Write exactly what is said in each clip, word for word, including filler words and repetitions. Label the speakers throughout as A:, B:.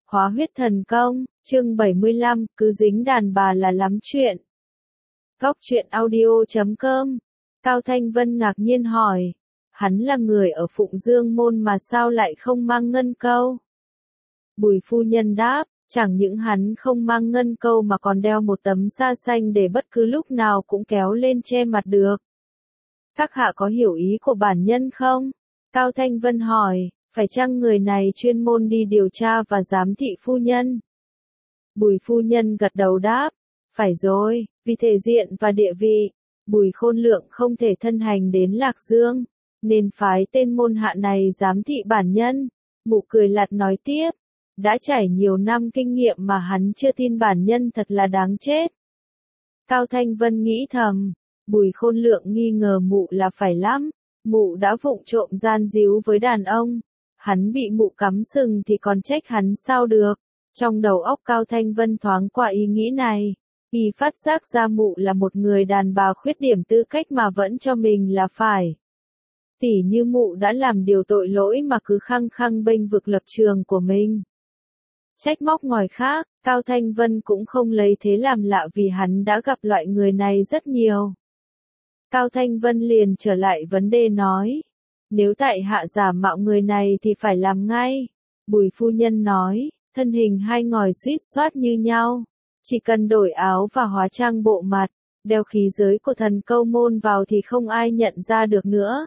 A: Hóa huyết thần công, chương bảy mươi lăm, cứ dính đàn bà là lắm chuyện. Góc truyện audio chấm com. Cao Thanh Vân ngạc nhiên hỏi. Hắn là người ở Phụng Dương Môn mà sao lại không mang ngân câu? Bùi phu nhân đáp, chẳng những hắn không mang ngân câu mà còn đeo một tấm sa xanh để bất cứ lúc nào cũng kéo lên che mặt được. Các hạ có hiểu ý của bản nhân không? Cao Thanh Vân hỏi, phải chăng người này chuyên môn đi điều tra và giám thị phu nhân? Bùi phu nhân gật đầu đáp, phải rồi, vì thể diện và địa vị, Bùi Khôn Lượng không thể thân hành đến Lạc Dương, nên phái tên môn hạ này giám thị bản nhân. Mụ cười lạt nói tiếp, đã trải nhiều năm kinh nghiệm mà hắn chưa tin bản nhân thật là đáng chết. Cao Thanh Vân nghĩ thầm, Bùi Khôn Lượng nghi ngờ mụ là phải lắm, mụ đã vụng trộm gian díu với đàn ông, hắn bị mụ cắm sừng thì còn trách hắn sao được. Trong đầu óc Cao Thanh Vân thoáng qua ý nghĩ này, y phát giác ra mụ là một người đàn bà khuyết điểm tư cách mà vẫn cho mình là phải. Tỉ như mụ đã làm điều tội lỗi mà cứ khăng khăng bênh vực lập trường của mình. Trách móc ngòi khác, Cao Thanh Vân cũng không lấy thế làm lạ vì hắn đã gặp loại người này rất nhiều. Cao Thanh Vân liền trở lại vấn đề nói, nếu tại hạ giả mạo người này thì phải làm ngay. Bùi phu nhân nói, thân hình hai ngòi suýt soát như nhau, chỉ cần đổi áo và hóa trang bộ mặt, đeo khí giới của thần câu môn vào thì không ai nhận ra được nữa.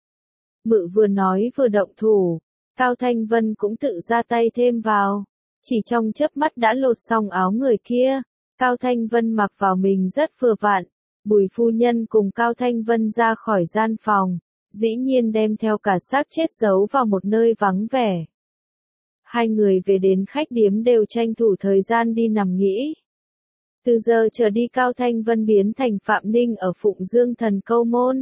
A: Mự vừa nói vừa động thủ, Cao Thanh Vân cũng tự ra tay thêm vào, chỉ trong chớp mắt đã lột xong áo người kia. Cao Thanh Vân mặc vào mình rất vừa vặn. Bùi phu nhân cùng Cao Thanh Vân ra khỏi gian phòng, dĩ nhiên đem theo cả xác chết giấu vào một nơi vắng vẻ. Hai người về đến khách điếm đều tranh thủ thời gian đi nằm nghỉ. Từ giờ trở đi Cao Thanh Vân biến thành Phạm Ninh ở Phụng Dương Thần Câu Môn.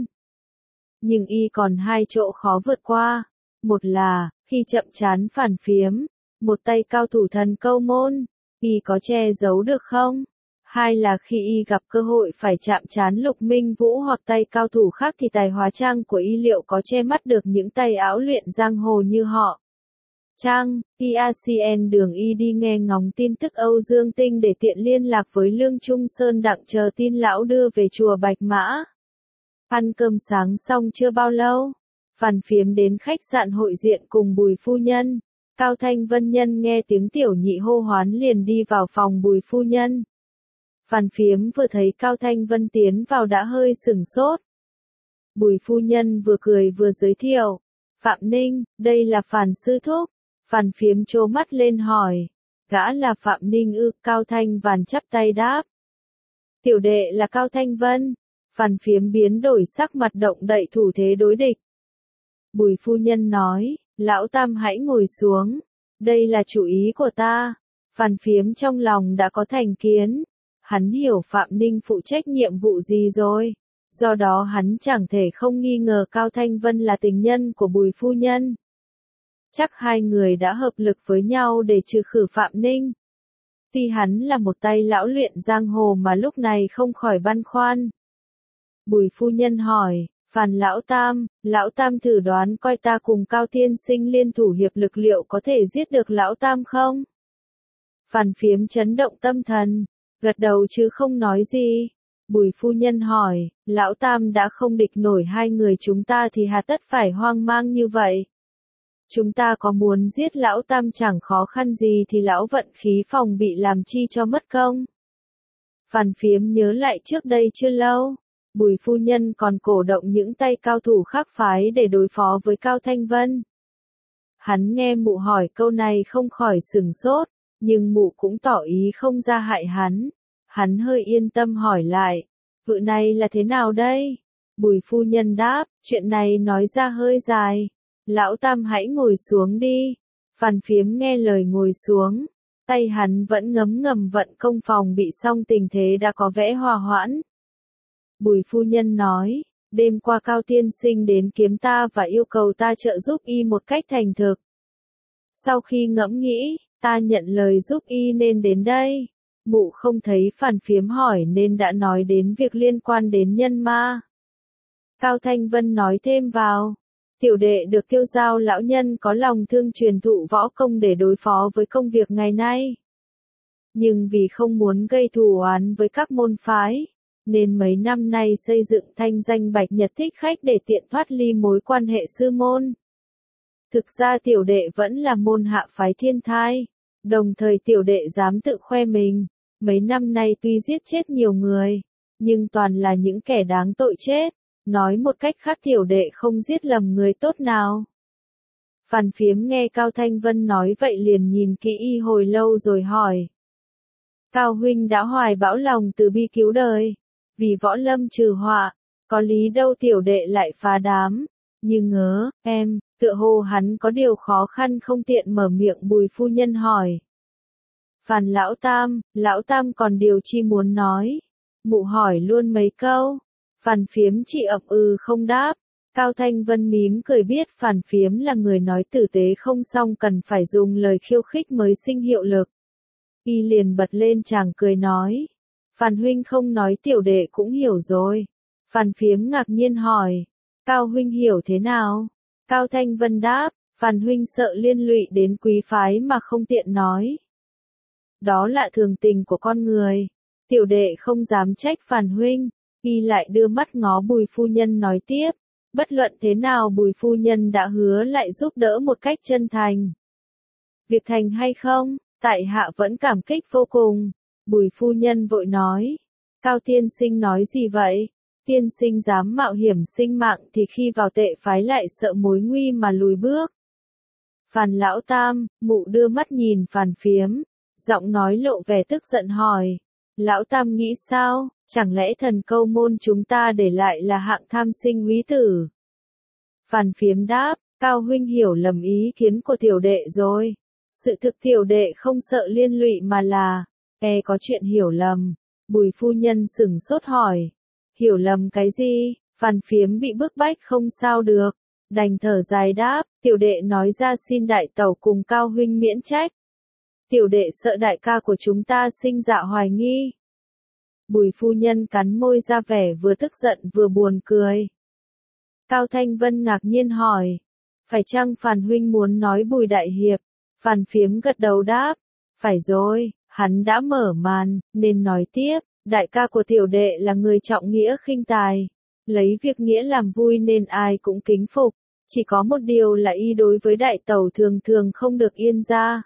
A: Nhưng y còn hai chỗ khó vượt qua. Một là, khi chậm chán phản phiếm, một tay cao thủ Thần Câu Môn, y có che giấu được không? Hai là khi y gặp cơ hội phải chạm trán Lục Minh Vũ hoặc tay cao thủ khác thì tài hóa trang của y liệu có che mắt được những tay áo luyện giang hồ như họ. Trang, i a xê en đường y đi nghe ngóng tin tức Âu Dương Tinh để tiện liên lạc với Lương Trung Sơn đặng chờ tin lão đưa về chùa Bạch Mã. Ăn cơm sáng xong chưa bao lâu, Phàn Phiếm đến khách sạn hội diện cùng Bùi phu nhân. Cao Thanh Vân nhân nghe tiếng tiểu nhị hô hoán liền đi vào phòng Bùi phu nhân. Phàn Phiếm vừa thấy Cao Thanh Vân tiến vào đã hơi sửng sốt. Bùi phu nhân vừa cười vừa giới thiệu, Phạm Ninh, đây là Phàn sư thúc. Phàn Phiếm trố mắt lên hỏi, gã là Phạm Ninh ư? Cao Thanh Vân chắp tay đáp, tiểu đệ là Cao Thanh Vân. Phàn Phiếm biến đổi sắc mặt động đậy thủ thế đối địch. Bùi phu nhân nói, lão tam hãy ngồi xuống, đây là chủ ý của ta. Phàn Phiếm trong lòng đã có thành kiến. Hắn hiểu Phạm Ninh phụ trách nhiệm vụ gì rồi, do đó hắn chẳng thể không nghi ngờ Cao Thanh Vân là tình nhân của Bùi phu nhân. Chắc hai người đã hợp lực với nhau để trừ khử Phạm Ninh. Tuy hắn là một tay lão luyện giang hồ mà lúc này không khỏi băn khoăn. Bùi phu nhân hỏi, Phàn lão tam, lão tam thử đoán coi ta cùng Cao tiên sinh liên thủ hiệp lực liệu có thể giết được lão tam không? Phàn Phiếm chấn động tâm thần, gật đầu chứ không nói gì. Bùi phu nhân hỏi, lão tam đã không địch nổi hai người chúng ta thì hà tất phải hoang mang như vậy? Chúng ta có muốn giết lão tam chẳng khó khăn gì thì lão vận khí phòng bị làm chi cho mất công. Phàn Phiếm nhớ lại trước đây chưa lâu, Bùi phu nhân còn cổ động những tay cao thủ khác phái để đối phó với Cao Thanh Vân. Hắn nghe mụ hỏi câu này không khỏi sửng sốt, nhưng mụ cũng tỏ ý không ra hại hắn. Hắn hơi yên tâm hỏi lại, vụ này là thế nào đây? Bùi phu nhân đáp, chuyện này nói ra hơi dài. Lão tam hãy ngồi xuống đi. Phàn Phiếm nghe lời ngồi xuống. Tay hắn vẫn ngấm ngầm vận công phòng bị xong tình thế đã có vẻ hòa hoãn. Bùi phu nhân nói, đêm qua Cao tiên sinh đến kiếm ta và yêu cầu ta trợ giúp y một cách thành thực. Sau khi ngẫm nghĩ, ta nhận lời giúp y nên đến đây. Mụ không thấy Phàn Phiếm hỏi nên đã nói đến việc liên quan đến nhân ma. Cao Thanh Vân nói thêm vào, Tiểu đệ được Tiêu Giao lão nhân có lòng thương truyền thụ võ công để đối phó với công việc ngày nay. Nhưng vì không muốn gây thù oán với các môn phái, nên mấy năm nay xây dựng thanh danh Bạch Nhật Thích Khách để tiện thoát ly mối quan hệ sư môn. Thực ra tiểu đệ vẫn là môn hạ phái Thiên Thai, đồng thời tiểu đệ dám tự khoe mình, mấy năm nay tuy giết chết nhiều người, nhưng toàn là những kẻ đáng tội chết, nói một cách khác tiểu đệ không giết lầm người tốt nào. Phàn Phiếm nghe Cao Thanh Vân nói vậy liền nhìn kỹ y hồi lâu rồi hỏi. Cao huynh đã hoài bão lòng từ bi cứu đời, vì võ lâm trừ họa, có lý đâu tiểu đệ lại phá đám, như ngớ, em, tựa hồ hắn có điều khó khăn không tiện mở miệng. Bùi phu nhân hỏi. Phàn lão tam, lão tam còn điều chi muốn nói, mụ hỏi luôn mấy câu. Phàn Phiếm chỉ ậm ừ không đáp. Cao Thanh Vân mím cười biết Phàn Phiếm là người nói tử tế không xong cần phải dùng lời khiêu khích mới sinh hiệu lực. Y liền bật lên chàng cười nói. Phàn huynh không nói tiểu đệ cũng hiểu rồi. Phàn Phiếm ngạc nhiên hỏi. Cao huynh hiểu thế nào? Cao Thanh Vân đáp. Phàn huynh sợ liên lụy đến quý phái mà không tiện nói. Đó là thường tình của con người. Tiểu đệ không dám trách Phàn huynh. Y lại đưa mắt ngó Bùi phu nhân nói tiếp. Bất luận thế nào Bùi phu nhân đã hứa lại giúp đỡ một cách chân thành. Việc thành hay không, tại hạ vẫn cảm kích vô cùng. Bùi phu nhân vội nói. Cao tiên sinh nói gì vậy? Tiên sinh dám mạo hiểm sinh mạng thì khi vào tệ phái lại sợ mối nguy mà lùi bước. Phàn lão tam, mụ đưa mắt nhìn Phàn Phiếm, giọng nói lộ vẻ tức giận hỏi. Lão tam nghĩ sao, chẳng lẽ thần câu môn chúng ta để lại là hạng tham sinh úy tử? Phàn Phiếm đáp, Cao huynh hiểu lầm ý kiến của tiểu đệ rồi. Sự thực tiểu đệ không sợ liên lụy mà là, e có chuyện hiểu lầm. Bùi phu nhân sửng sốt hỏi. Hiểu lầm cái gì? Phàn Phiếm bị bức bách không sao được. Đành thở dài đáp, tiểu đệ nói ra xin đại tẩu cùng Cao huynh miễn trách. Tiểu đệ sợ đại ca của chúng ta sinh dạ hoài nghi. Bùi phu nhân cắn môi ra vẻ vừa tức giận vừa buồn cười. Cao Thanh Vân ngạc nhiên hỏi. Phải chăng Phàn huynh muốn nói Bùi đại hiệp? Phàn Phiếm gật đầu đáp. Phải rồi, hắn đã mở màn, nên nói tiếp. Đại ca của tiểu đệ là người trọng nghĩa khinh tài. Lấy việc nghĩa làm vui nên ai cũng kính phục. Chỉ có một điều là y đối với đại tẩu thường thường không được yên ra.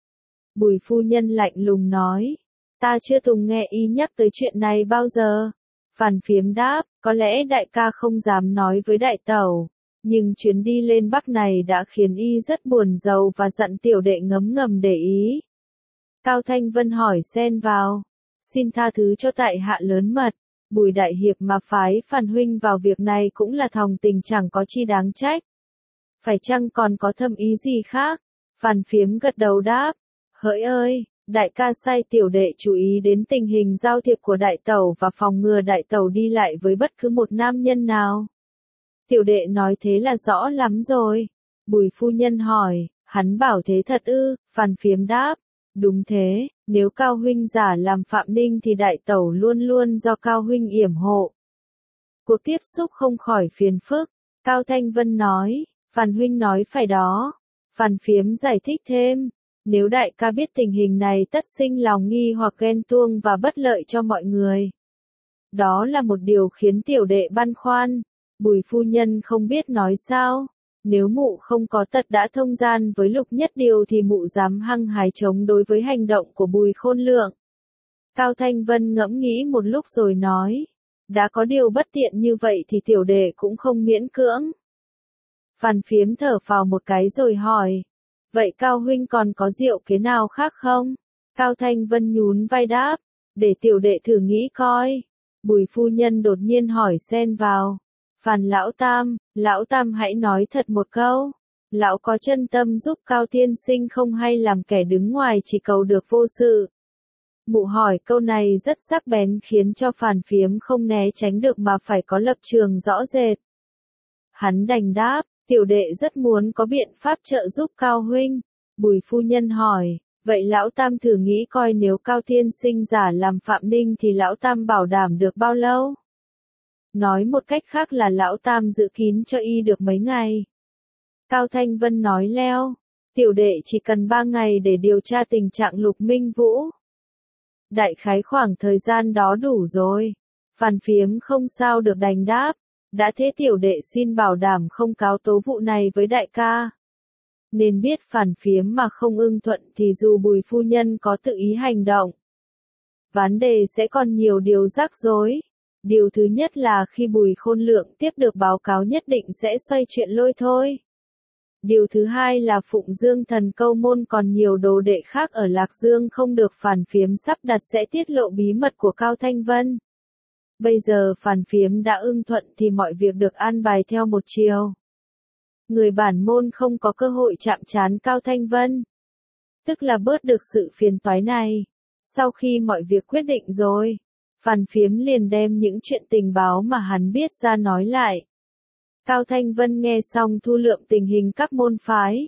A: Bùi phu nhân lạnh lùng nói. Ta chưa từng nghe y nhắc tới chuyện này bao giờ. Phàn Phiếm đáp, có lẽ đại ca không dám nói với đại tẩu. Nhưng chuyến đi lên Bắc này đã khiến y rất buồn rầu và dặn tiểu đệ ngấm ngầm để ý. Cao Thanh Vân hỏi xen vào. Xin tha thứ cho tại hạ lớn mật. Bùi đại hiệp mà phái Phàn huynh vào việc này cũng là thòng tình chẳng có chi đáng trách. Phải chăng còn có thâm ý gì khác? Phàn Phiếm gật đầu đáp. Hỡi ơi, đại ca sai tiểu đệ chú ý đến tình hình giao thiệp của đại tẩu và phòng ngừa đại tẩu đi lại với bất cứ một nam nhân nào. Tiểu đệ nói thế là rõ lắm rồi. Bùi phu nhân hỏi, hắn bảo thế thật ư? Phàn Phiếm đáp. Đúng thế, nếu Cao huynh giả làm Phạm Ninh thì đại tẩu luôn luôn do Cao huynh yểm hộ. Cuộc tiếp xúc không khỏi phiền phức. Cao Thanh Vân nói, Phàn huynh nói phải đó. Phàn Phiếm giải thích thêm. Nếu đại ca biết tình hình này tất sinh lòng nghi hoặc ghen tuông và bất lợi cho mọi người. Đó là một điều khiến tiểu đệ băn khoăn. Bùi phu nhân không biết nói sao. Nếu mụ không có tật đã thông gian với Lục Nhất Điều thì mụ dám hăng hái chống đối với hành động của Bùi Khôn Lượng. Cao Thanh Vân ngẫm nghĩ một lúc rồi nói. Đã có điều bất tiện như vậy thì tiểu đệ cũng không miễn cưỡng. Phàn Phiếm thở phào một cái rồi hỏi. Vậy Cao huynh còn có diệu kế nào khác không? Cao Thanh Vân nhún vai đáp. Để tiểu đệ thử nghĩ coi. Bùi phu nhân đột nhiên hỏi xen vào. Phàn lão tam, lão tam hãy nói thật một câu. Lão có chân tâm giúp Cao tiên sinh không hay làm kẻ đứng ngoài chỉ cầu được vô sự? Mụ hỏi câu này rất sắc bén khiến cho Phàn Phiếm không né tránh được mà phải có lập trường rõ rệt. Hắn đành đáp, tiểu đệ rất muốn có biện pháp trợ giúp Cao huynh. Bùi phu nhân hỏi, vậy lão tam thử nghĩ coi nếu Cao tiên sinh giả làm Phạm Ninh thì lão tam bảo đảm được bao lâu? Nói một cách khác là lão tam giữ kín cho y được mấy ngày. Cao Thanh Vân nói leo. Tiểu đệ chỉ cần ba ngày để điều tra tình trạng Lục Minh Vũ. Đại khái khoảng thời gian đó đủ rồi. Phàn Phiếm không sao được đành đáp. Đã thế tiểu đệ xin bảo đảm không cáo tố vụ này với đại ca. Nên biết Phàn Phiếm mà không ưng thuận thì dù Bùi phu nhân có tự ý hành động, vấn đề sẽ còn nhiều điều rắc rối. Điều thứ nhất là khi Bùi Khôn Lượng tiếp được báo cáo nhất định sẽ xoay chuyện lôi thôi. Điều thứ hai là Phụng Dương Thần Câu Môn còn nhiều đồ đệ khác ở Lạc Dương không được Phàn Phiếm sắp đặt sẽ tiết lộ bí mật của Cao Thanh Vân. Bây giờ Phàn Phiếm đã ưng thuận thì mọi việc được an bài theo một chiều. Người bản môn không có cơ hội chạm trán Cao Thanh Vân. Tức là bớt được sự phiền toái này. Sau khi mọi việc quyết định rồi, Phàn Phiếm liền đem những chuyện tình báo mà hắn biết ra nói lại. Cao Thanh Vân nghe xong thu lượm tình hình các môn phái.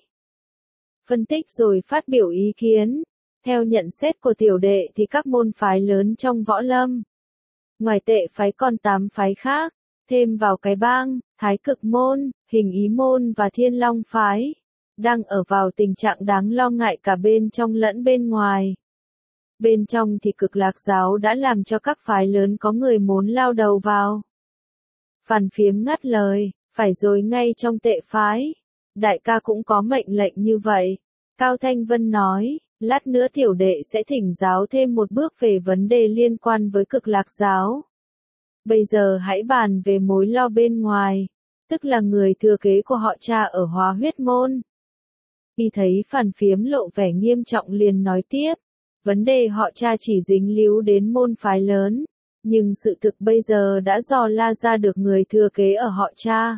A: Phân tích rồi phát biểu ý kiến. Theo nhận xét của tiểu đệ thì các môn phái lớn trong võ lâm. Ngoài Tệ phái còn tám phái khác, thêm vào cái bang, Thái Cực môn, Hình Ý môn và Thiên Long phái. Đang ở vào tình trạng đáng lo ngại cả bên trong lẫn bên ngoài. Bên trong thì Cực Lạc giáo đã làm cho các phái lớn có người muốn lao đầu vào. Phàn Phiếm ngắt lời, phải rồi ngay trong Tệ phái. Đại ca cũng có mệnh lệnh như vậy. Cao Thanh Vân nói, lát nữa tiểu đệ sẽ thỉnh giáo thêm một bước về vấn đề liên quan với Cực Lạc giáo. Bây giờ hãy bàn về mối lo bên ngoài, tức là người thừa kế của họ Cha ở Hóa Huyết môn. Khi thấy Phàn Phiếm lộ vẻ nghiêm trọng liền nói tiếp, vấn đề họ Cha chỉ dính líu đến môn phái lớn, nhưng sự thực bây giờ đã dò la ra được người thừa kế ở họ Cha.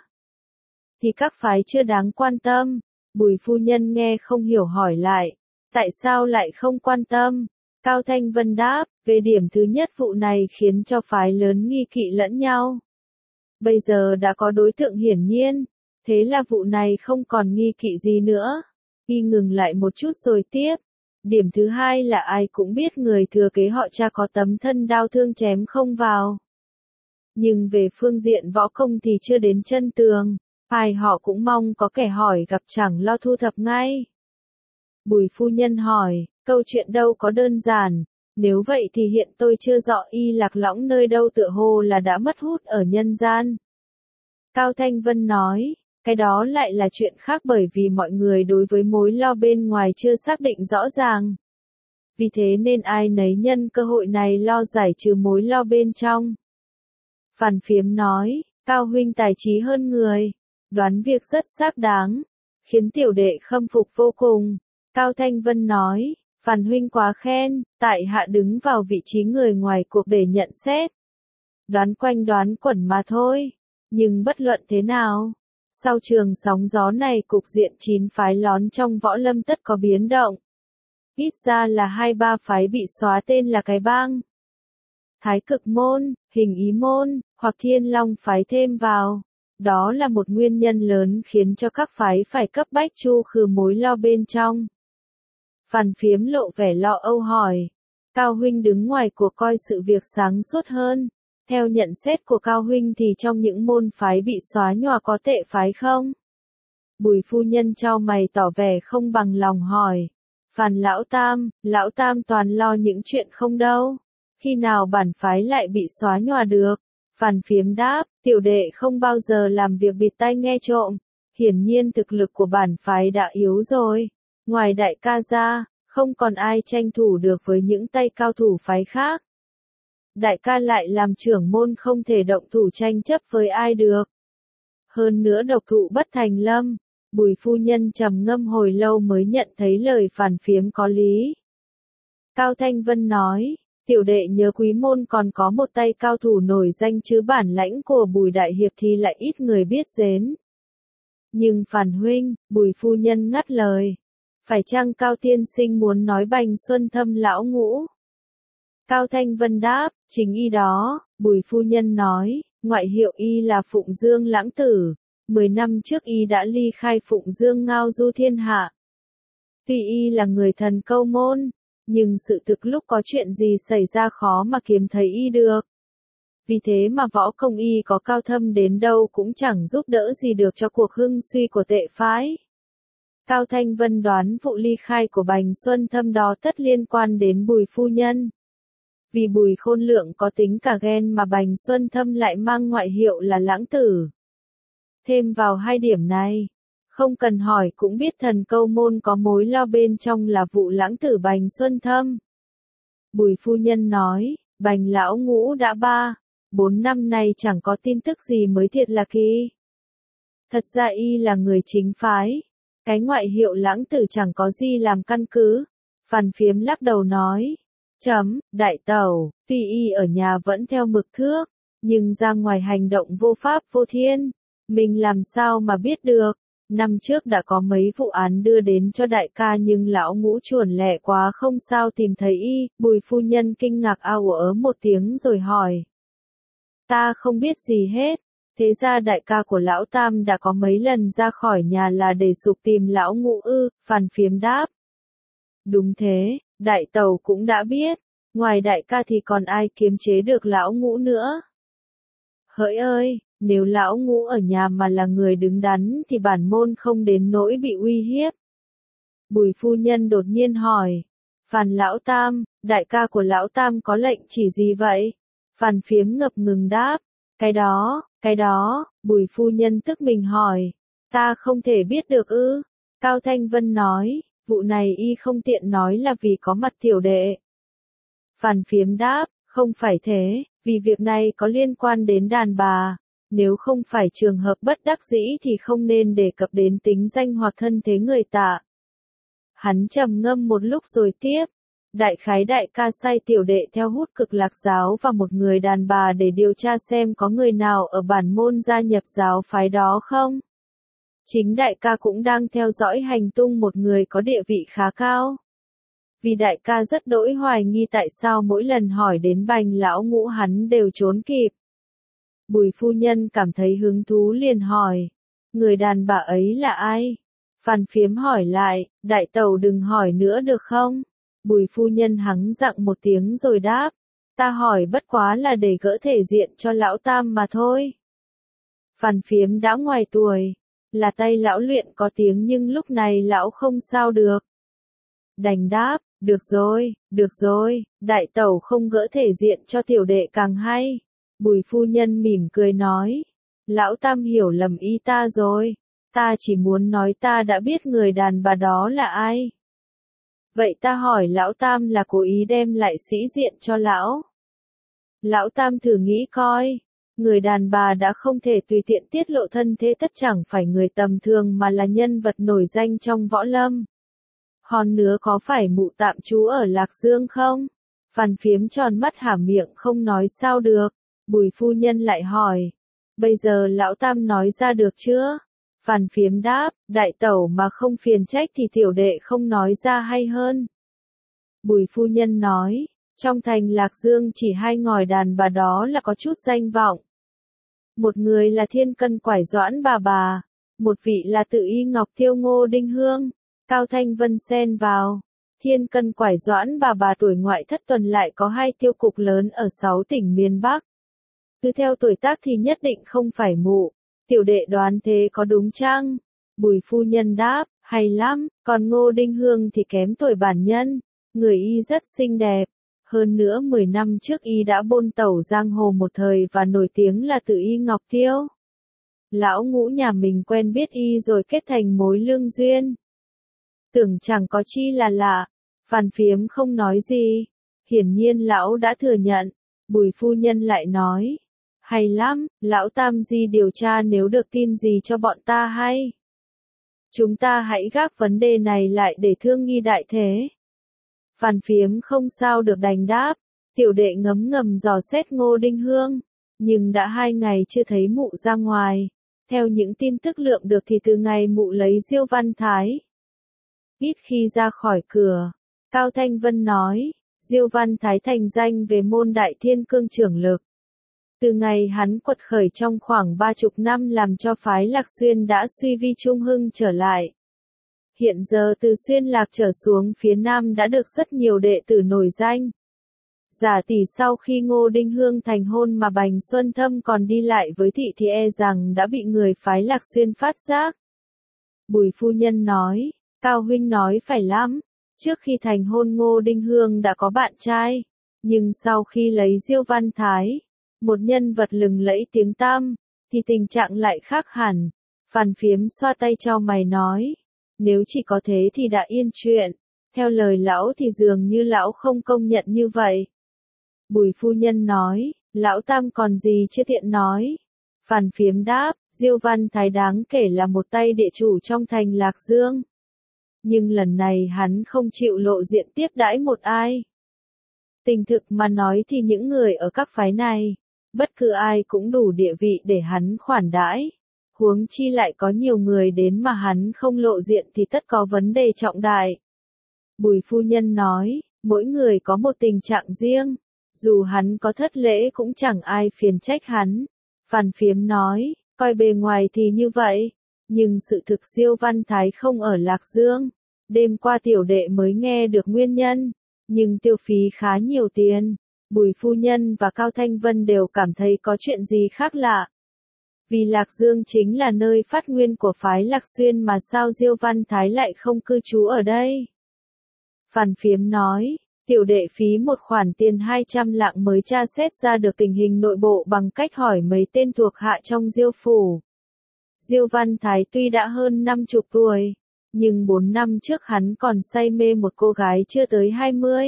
A: Thì các phái chưa đáng quan tâm. Bùi phu nhân nghe không hiểu hỏi lại, tại sao lại không quan tâm? Cao Thanh Vân đáp, về điểm thứ nhất vụ này khiến cho phái lớn nghi kỵ lẫn nhau. Bây giờ đã có đối tượng hiển nhiên, thế là vụ này không còn nghi kỵ gì nữa. Y ngừng lại một chút rồi tiếp. Điểm thứ hai là ai cũng biết người thừa kế họ Cha có tấm thân đao thương chém không vào. Nhưng về phương diện võ công thì chưa đến chân tường, ai họ cũng mong có kẻ hỏi gặp chẳng lo thu thập ngay. Bùi phu nhân hỏi, câu chuyện đâu có đơn giản, nếu vậy thì hiện tôi chưa rõ Y Lạc Lõng nơi đâu tựa hồ là đã mất hút ở nhân gian. Cao Thanh Vân nói, cái đó lại là chuyện khác bởi vì mọi người đối với mối lo bên ngoài chưa xác định rõ ràng. Vì thế nên ai nấy nhân cơ hội này lo giải trừ mối lo bên trong. Phàn Phiếm nói, Cao huynh tài trí hơn người, đoán việc rất xác đáng, khiến tiểu đệ khâm phục vô cùng. Cao Thanh Vân nói, Phàn huynh quá khen, tại hạ đứng vào vị trí người ngoài cuộc để nhận xét. Đoán quanh đoán quẩn mà thôi, nhưng bất luận thế nào, sau trường sóng gió này cục diện chín phái lón trong võ lâm tất có biến động. Ít ra là hai ba phái bị xóa tên là cái bang. Thái Cực môn, Hình Ý môn, hoặc Thiên Long phái thêm vào. Đó là một nguyên nhân lớn khiến cho các phái phải cấp bách chu khử mối lo bên trong. Phàn Phiếm lộ vẻ lo âu hỏi. Cao huynh đứng ngoài cuộc coi sự việc sáng suốt hơn. Theo nhận xét của Cao huynh thì trong những môn phái bị xóa nhòa có Tệ phái không? Bùi phu nhân chau mày tỏ vẻ không bằng lòng hỏi. Phàn lão tam, lão tam toàn lo những chuyện không đâu. Khi nào bản phái lại bị xóa nhòa được? Phàn Phiếm đáp, tiểu đệ không bao giờ làm việc bịt tai nghe trộm. Hiển nhiên thực lực của bản phái đã yếu rồi. Ngoài đại ca ra, không còn ai tranh thủ được với những tay cao thủ phái khác. Đại ca lại làm trưởng môn không thể động thủ tranh chấp với ai được. Hơn nữa độc thụ bất thành lâm. Bùi phu nhân trầm ngâm hồi lâu mới nhận thấy lời Phàn Phiếm có lý. Cao Thanh Vân nói, tiểu đệ nhớ Quý môn còn có một tay cao thủ nổi danh chứ bản lãnh của Bùi đại hiệp thì lại ít người biết đến. Nhưng Phàn huynh, Bùi phu nhân ngắt lời. Phải chăng Cao tiên sinh muốn nói Bành Xuân Thâm lão ngũ? Cao Thanh Vân đáp, chính y đó. Bùi phu nhân nói, ngoại hiệu y là Phụng Dương lãng tử. Mười năm trước y đã ly khai Phụng Dương ngao du thiên hạ. Tuy y là người Thần Câu môn, nhưng sự thực lúc có chuyện gì xảy ra khó mà kiếm thấy y được. Vì thế mà võ công y có cao thâm đến đâu cũng chẳng giúp đỡ gì được cho cuộc hưng suy của tệ phái. Cao Thanh Vân đoán vụ ly khai của Bành Xuân Thâm đó tất liên quan đến Bùi phu nhân. Vì Bùi Khôn Lượng có tính cả ghen mà Bành Xuân Thâm lại mang ngoại hiệu là lãng tử. Thêm vào hai điểm này, không cần hỏi cũng biết Thần Câu Môn có mối lo bên trong là vụ lãng tử Bành Xuân Thâm. Bùi phu nhân nói, Bành lão ngũ đã ba, bốn năm nay chẳng có tin tức gì mới thiệt là kỳ. Thật ra y là người chính phái. Cái ngoại hiệu lãng tử chẳng có gì làm căn cứ. Phàn Phiếm lắc đầu nói. Chấm, đại tẩu, tuy y ở nhà vẫn theo mực thước, nhưng ra ngoài hành động vô pháp vô thiên. Mình làm sao mà biết được. Năm trước đã có mấy vụ án đưa đến cho đại ca nhưng lão ngũ chuồn lẻ quá không sao tìm thấy y. Bùi phu nhân kinh ngạc ao ớ một tiếng rồi hỏi. Ta không biết gì hết. Thế ra đại ca của lão Tam đã có mấy lần ra khỏi nhà là để sục tìm lão ngũ ư, Phàn Phiếm đáp. Đúng thế, đại tẩu cũng đã biết, ngoài đại ca thì còn ai kiềm chế được lão ngũ nữa. Hỡi ơi, nếu lão ngũ ở nhà mà là người đứng đắn thì bản môn không đến nỗi bị uy hiếp. Bùi phu nhân đột nhiên hỏi, Phàn lão Tam, đại ca của lão Tam có lệnh chỉ gì vậy? Phàn Phiếm ngập ngừng đáp, cái đó, cái đó, Bùi phu nhân tức mình hỏi, ta không thể biết được ư? Cao Thanh Vân nói, vụ này y không tiện nói là vì có mặt tiểu đệ. Phàn Phiếm đáp, không phải thế, vì việc này có liên quan đến đàn bà, nếu không phải trường hợp bất đắc dĩ thì không nên đề cập đến tính danh hoặc thân thế người tạ. Hắn trầm ngâm một lúc rồi tiếp. Đại khái đại ca sai tiểu đệ theo hút cực lạc giáo và một người đàn bà để điều tra xem có người nào ở bản môn gia nhập giáo phái đó không. Chính đại ca cũng đang theo dõi hành tung một người có địa vị khá cao. Vì đại ca rất đỗi hoài nghi tại sao mỗi lần hỏi đến Bành lão ngũ hắn đều trốn kịp. Bùi phu nhân cảm thấy hứng thú liền hỏi, người đàn bà ấy là ai? Phàn Phiếm hỏi lại, đại tẩu đừng hỏi nữa được không? Bùi phu nhân hắng giọng một tiếng rồi đáp, ta hỏi bất quá là để gỡ thể diện cho lão Tam mà thôi. Phàn Phiếm đã ngoài tuổi, là tay lão luyện có tiếng nhưng lúc này lão không sao được. Đành đáp, được rồi, được rồi, đại tẩu không gỡ thể diện cho tiểu đệ càng hay. Bùi phu nhân mỉm cười nói, lão Tam hiểu lầm ý ta rồi, ta chỉ muốn nói ta đã biết người đàn bà đó là ai. Vậy ta hỏi lão Tam là cố ý đem lại sĩ diện cho lão. Lão Tam thử nghĩ coi, người đàn bà đã không thể tùy tiện tiết lộ thân thế tất chẳng phải người tầm thường mà là nhân vật nổi danh trong võ lâm. Hòn nữa có phải mụ tạm trú ở Lạc Dương không? Phàn Phiếm tròn mắt há miệng không nói sao được. Bùi phu nhân lại hỏi, bây giờ lão Tam nói ra được chưa? Phàn Phiếm đáp, đại tẩu mà không phiền trách thì tiểu đệ không nói ra hay hơn. Bùi phu nhân nói, trong thành Lạc Dương chỉ hai ngòi đàn bà đó là có chút danh vọng. Một người là Thiên Cân Quải Doãn bà bà, một vị là Tự Y Ngọc Tiêu Ngô Đinh Hương. Cao Thanh Vân xen vào, Thiên Cân Quải Doãn bà bà tuổi ngoại thất tuần lại có hai tiêu cục lớn ở sáu tỉnh miền Bắc. Cứ theo tuổi tác thì nhất định không phải mụ. Tiểu đệ đoán thế có đúng chăng? Bùi phu nhân đáp, hay lắm, còn Ngô Đinh Hương thì kém tuổi bản nhân, người y rất xinh đẹp. Hơn nữa mười năm trước y đã bôn tẩu giang hồ một thời và nổi tiếng là Tự Y Ngọc Tiêu. Lão ngũ nhà mình quen biết y rồi kết thành mối lương duyên. Tưởng chẳng có chi là lạ, Phàn Phiếm không nói gì. Hiển nhiên lão đã thừa nhận. Bùi phu nhân lại nói, hay lắm, lão Tam di điều tra nếu được tin gì cho bọn ta hay. Chúng ta hãy gác vấn đề này lại để thương nghi đại thế. Phàn Phiếm không sao được đành đáp, tiểu đệ ngấm ngầm dò xét Ngô Đinh Hương, nhưng đã hai ngày chưa thấy mụ ra ngoài. Theo những tin tức lượng được thì từ ngày mụ lấy Diêu Văn Thái, ít khi ra khỏi cửa. Cao Thanh Vân nói, Diêu Văn Thái thành danh về môn Đại Thiên Cương trưởng lực. Từ ngày hắn quật khởi trong khoảng ba chục năm làm cho phái Lạc Xuyên đã suy vi trung hưng trở lại. Hiện giờ từ Xuyên Lạc trở xuống phía Nam đã được rất nhiều đệ tử nổi danh. Giả tỷ sau khi Ngô Đinh Hương thành hôn mà Bành Xuân Thâm còn đi lại với thị thì e rằng đã bị người phái Lạc Xuyên phát giác. Bùi phu nhân nói, Cao huynh nói phải lắm, trước khi thành hôn Ngô Đinh Hương đã có bạn trai, nhưng sau khi lấy Diêu Văn Thái, một nhân vật lừng lẫy tiếng tăm, thì tình trạng lại khác hẳn. Phàn Phiếm xoa tay cho mày nói, nếu chỉ có thế thì đã yên chuyện, theo lời lão thì dường như lão không công nhận như vậy. Bùi phu nhân nói, lão tam còn gì chưa tiện nói. Phàn Phiếm đáp, Diêu Văn Thái đáng kể là một tay địa chủ trong thành Lạc Dương. Nhưng lần này hắn không chịu lộ diện tiếp đãi một ai. Tình thực mà nói thì những người ở các phái này, bất cứ ai cũng đủ địa vị để hắn khoản đãi. Huống chi lại có nhiều người đến mà hắn không lộ diện thì tất có vấn đề trọng đại. Bùi phu nhân nói, mỗi người có một tình trạng riêng, dù hắn có thất lễ cũng chẳng ai phiền trách hắn. Phàn Phiếm nói, coi bề ngoài thì như vậy, nhưng sự thực Diêu Văn Thái không ở Lạc Dương. Đêm qua tiểu đệ mới nghe được nguyên nhân, nhưng tiêu phí khá nhiều tiền. Bùi phu nhân và Cao Thanh Vân đều cảm thấy có chuyện gì khác lạ. Vì Lạc Dương chính là nơi phát nguyên của phái Lạc Xuyên mà sao Diêu Văn Thái lại không cư trú ở đây? Phàn Phiếm nói, tiểu đệ phí một khoản tiền hai trăm lạng mới tra xét ra được tình hình nội bộ bằng cách hỏi mấy tên thuộc hạ trong Diêu phủ. Diêu Văn Thái tuy đã hơn năm chục tuổi, nhưng bốn năm trước hắn còn say mê một cô gái chưa tới hai mươi.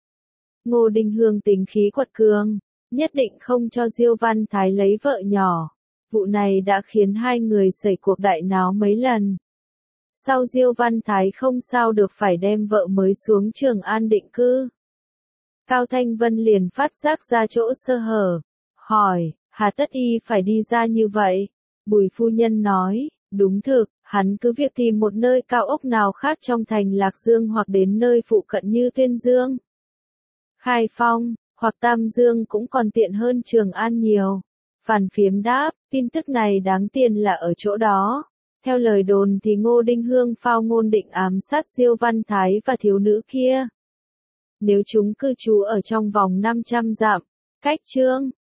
A: Ngô Đinh Hương tính khí quật cường, nhất định không cho Diêu Văn Thái lấy vợ nhỏ. Vụ này đã khiến hai người xảy cuộc đại náo mấy lần. Sau Diêu Văn Thái không sao được phải đem vợ mới xuống Trường An định cư. Cao Thanh Vân liền phát giác ra chỗ sơ hở, hỏi, hà tất y phải đi ra như vậy? Bùi phu nhân nói, đúng thực, hắn cứ việc tìm một nơi cao ốc nào khác trong thành Lạc Dương hoặc đến nơi phụ cận như Tuyên Dương, Khai Phong, hoặc Tam Dương cũng còn tiện hơn Trường An nhiều. Phàn Phiếm đáp, tin tức này đáng tiền là ở chỗ đó. Theo lời đồn thì Ngô Đinh Hương phao ngôn định ám sát Diêu Văn Thái và thiếu nữ kia. Nếu chúng cư trú ở trong vòng năm trăm dặm, cách Trương